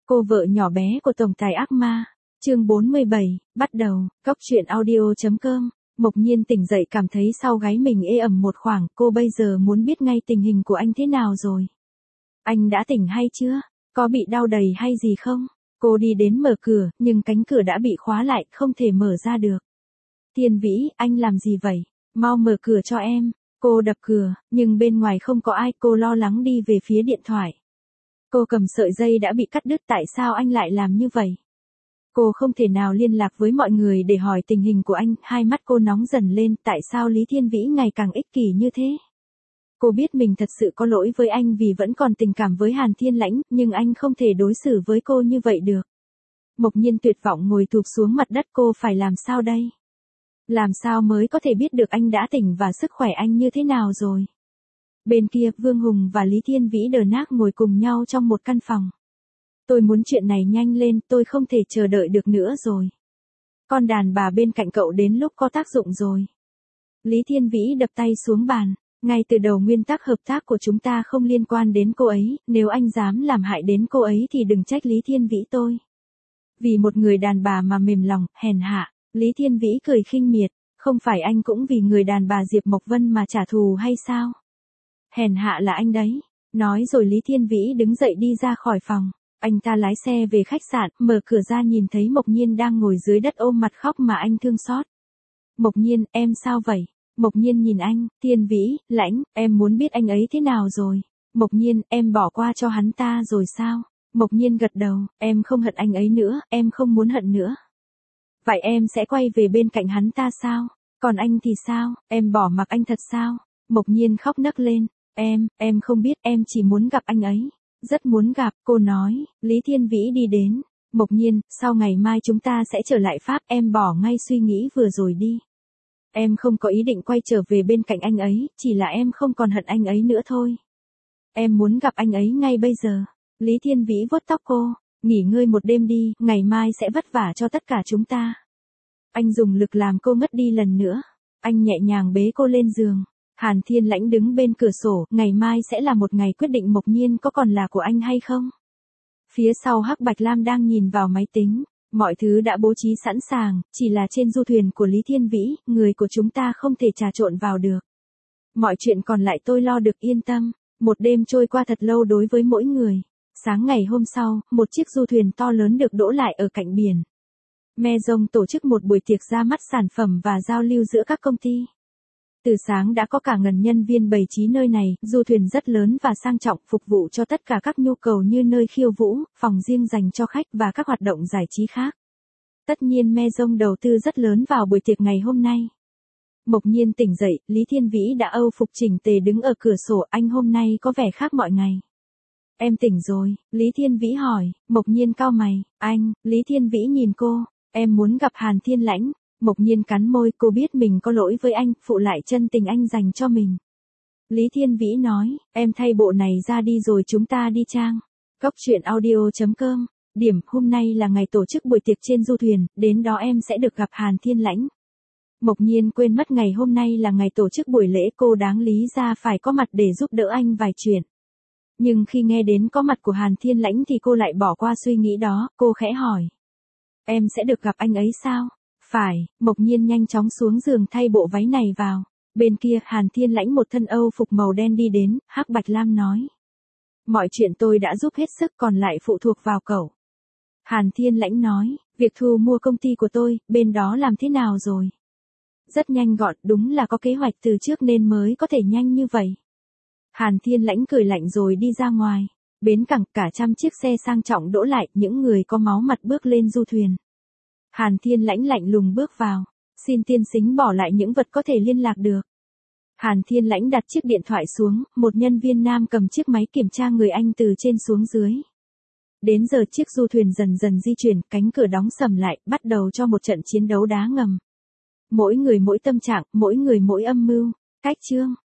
Cô vợ nhỏ bé của tổng tài ác ma. Chương 47, bắt đầu. Cóc truyện audio.com. Mộc Nhiên tỉnh dậy cảm thấy sau gáy mình ê ẩm một khoảng, cô bây giờ muốn biết ngay tình hình của anh thế nào rồi. Anh đã tỉnh hay chưa? Có bị đau đầy hay gì không? Cô đi đến mở cửa, nhưng cánh cửa đã bị khóa lại, không thể mở ra được. Thiên Vĩ, anh làm gì vậy? Mau mở cửa cho em. Cô đập cửa, nhưng bên ngoài không có ai, cô lo lắng đi về phía điện thoại. Cô cầm sợi dây đã bị cắt đứt, tại sao anh lại làm như vậy? Cô không thể nào liên lạc với mọi người để hỏi tình hình của anh, hai mắt cô nóng dần lên, tại sao Lý Thiên Vĩ ngày càng ích kỷ như thế? Cô biết mình thật sự có lỗi với anh vì vẫn còn tình cảm với Hàn Thiên Lãnh, nhưng anh không thể đối xử với cô như vậy được. Mộc Nhiên tuyệt vọng ngồi thụp xuống mặt đất, cô phải làm sao đây? Làm sao mới có thể biết được anh đã tỉnh và sức khỏe anh như thế nào rồi? Bên kia, Vương Hùng và Lý Thiên Vĩ đờ nác ngồi cùng nhau trong một căn phòng. Tôi muốn chuyện này nhanh lên, tôi không thể chờ đợi được nữa rồi. Con đàn bà bên cạnh cậu đến lúc có tác dụng rồi. Lý Thiên Vĩ đập tay xuống bàn. Ngay từ đầu nguyên tắc hợp tác của chúng ta không liên quan đến cô ấy, nếu anh dám làm hại đến cô ấy thì đừng trách Lý Thiên Vĩ tôi. Vì một người đàn bà mà mềm lòng, hèn hạ, Lý Thiên Vĩ cười khinh miệt, không phải anh cũng vì người đàn bà Diệp Mộc Vân mà trả thù hay sao? Hèn hạ là anh đấy. Nói rồi Lý Thiên Vĩ đứng dậy đi ra khỏi phòng. Anh ta lái xe về khách sạn, mở cửa ra nhìn thấy Mộc Nhiên đang ngồi dưới đất ôm mặt khóc mà anh thương xót. Mộc Nhiên, em sao vậy? Mộc Nhiên nhìn anh, Thiên Vĩ, Lãnh, em muốn biết anh ấy thế nào rồi? Mộc Nhiên, em bỏ qua cho hắn ta rồi sao? Mộc Nhiên gật đầu, em không hận anh ấy nữa, em không muốn hận nữa. Vậy em sẽ quay về bên cạnh hắn ta sao? Còn anh thì sao, em bỏ mặc anh thật sao? Mộc Nhiên khóc nấc lên, em không biết, em chỉ muốn gặp anh ấy. Rất muốn gặp, cô nói. Lý Thiên Vĩ đi đến. Mộc Nhiên, sau ngày mai chúng ta sẽ trở lại Pháp, em bỏ ngay suy nghĩ vừa rồi đi. Em không có ý định quay trở về bên cạnh anh ấy, chỉ là em không còn hận anh ấy nữa thôi. Em muốn gặp anh ấy ngay bây giờ. Lý Thiên Vĩ vuốt tóc cô, nghỉ ngơi một đêm đi, ngày mai sẽ vất vả cho tất cả chúng ta. Anh dùng lực làm cô ngất đi lần nữa. Anh nhẹ nhàng bế cô lên giường. Hàn Thiên Lãnh đứng bên cửa sổ, ngày mai sẽ là một ngày quyết định Mộc Nhiên có còn là của anh hay không. Phía sau Hắc Bạch Lam đang nhìn vào máy tính, mọi thứ đã bố trí sẵn sàng, chỉ là trên du thuyền của Lý Thiên Vĩ, người của chúng ta không thể trà trộn vào được. Mọi chuyện còn lại tôi lo được, yên tâm. Một đêm trôi qua thật lâu đối với mỗi người. Sáng ngày hôm sau, một chiếc du thuyền to lớn được đỗ lại ở cạnh biển. Maison tổ chức một buổi tiệc ra mắt sản phẩm và giao lưu giữa các công ty. Từ sáng đã có cả ngàn nhân viên bày trí nơi này, du thuyền rất lớn và sang trọng, phục vụ cho tất cả các nhu cầu như nơi khiêu vũ, phòng riêng dành cho khách và các hoạt động giải trí khác. Tất nhiên Maison đầu tư rất lớn vào buổi tiệc ngày hôm nay. Mộc Nhiên tỉnh dậy, Lý Thiên Vĩ đã âu phục chỉnh tề đứng ở cửa sổ, anh hôm nay có vẻ khác mọi ngày. Em tỉnh rồi, Lý Thiên Vĩ hỏi. Mộc Nhiên cau mày, anh, Lý Thiên Vĩ nhìn cô, em muốn gặp Hàn Thiên Lãnh. Mộc Nhiên cắn môi, cô biết mình có lỗi với anh, phụ lại chân tình anh dành cho mình. Lý Thiên Vĩ nói, em thay bộ này ra đi rồi chúng ta đi trang. Cóc truyện audio.com. Điểm, hôm nay là ngày tổ chức buổi tiệc trên du thuyền, đến đó em sẽ được gặp Hàn Thiên Lãnh. Mộc Nhiên quên mất ngày hôm nay là ngày tổ chức buổi lễ, cô đáng lý ra phải có mặt để giúp đỡ anh vài chuyện. Nhưng khi nghe đến có mặt của Hàn Thiên Lãnh thì cô lại bỏ qua suy nghĩ đó, cô khẽ hỏi. Em sẽ được gặp anh ấy sao? Phải, Mộc Nhiên nhanh chóng xuống giường thay bộ váy này vào. Bên kia, Hàn Thiên Lãnh một thân âu phục màu đen đi đến, Hắc Bạch Lam nói. Mọi chuyện tôi đã giúp hết sức, còn lại phụ thuộc vào cậu. Hàn Thiên Lãnh nói, việc thu mua công ty của tôi, bên đó làm thế nào rồi? Rất nhanh gọn, đúng là có kế hoạch từ trước nên mới có thể nhanh như vậy. Hàn Thiên Lãnh cười lạnh rồi đi ra ngoài. Bến cảng, cả trăm chiếc xe sang trọng đỗ lại, những người có máu mặt bước lên du thuyền. Hàn Thiên Lãnh lạnh lùng bước vào. Xin tiên sinh bỏ lại những vật có thể liên lạc được. Hàn Thiên Lãnh đặt chiếc điện thoại xuống, một nhân viên nam cầm chiếc máy kiểm tra người anh từ trên xuống dưới. Đến giờ chiếc du thuyền dần dần di chuyển, cánh cửa đóng sầm lại, bắt đầu cho một trận chiến đấu đá ngầm. Mỗi người mỗi tâm trạng, mỗi người mỗi âm mưu. Cách chương.